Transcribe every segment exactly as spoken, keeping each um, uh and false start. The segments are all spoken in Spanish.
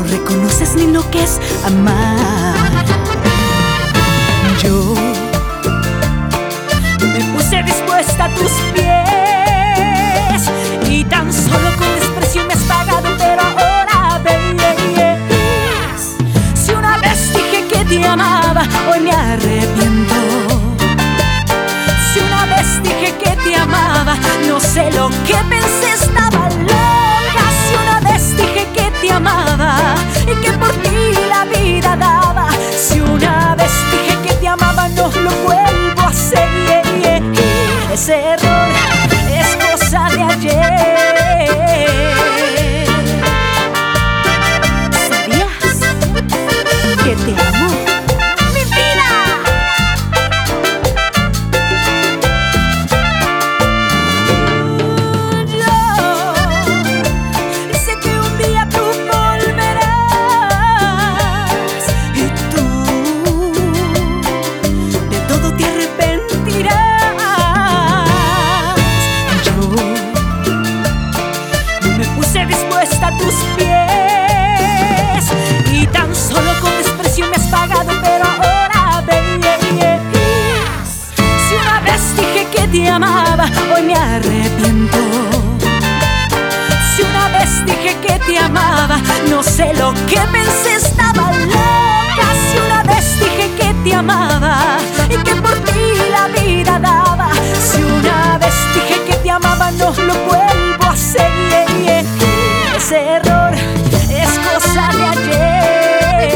reconoces ni lo que es amar. Yo me puse dispuesta a tus pies y tan solo con desprecio me has pagado, pero ahora ves. Si una vez dije que te amaba, hoy me arrepiento. Si una vez dije que te amaba, no sé lo que pensé, estaba loca. Si una vez dije que te amaba y que por ti la vida daba, si una vez dije que te amaba, no lo vuelvo a hacer. Ese error es cosa de ayer. ¿Sabías que te amo? ¡Mi vida! Yo sé que un día tú volverás y tú de todo te arrepentirás. Dispuesta a tus pies y tan solo con desprecio me has pagado, pero ahora ves. Si una vez dije que te amaba, hoy me arrepiento. Si una vez dije que te amaba, no sé lo que pensé, estaba loca. Si una vez dije que te amaba y que por ti la vida daba, si una vez dije que te amaba, no lo vuelvo a hacer. Ese error es cosa de ayer.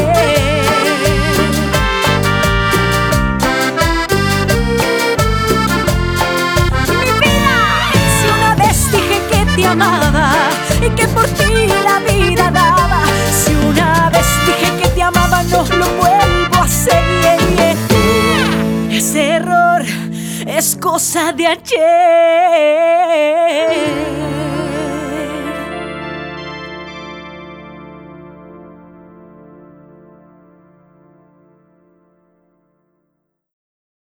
Mi vida, si una vez dije que te amaba y que por ti la vida daba, si una vez dije que te amaba, no lo vuelvo a hacer. Ese error es cosa de ayer.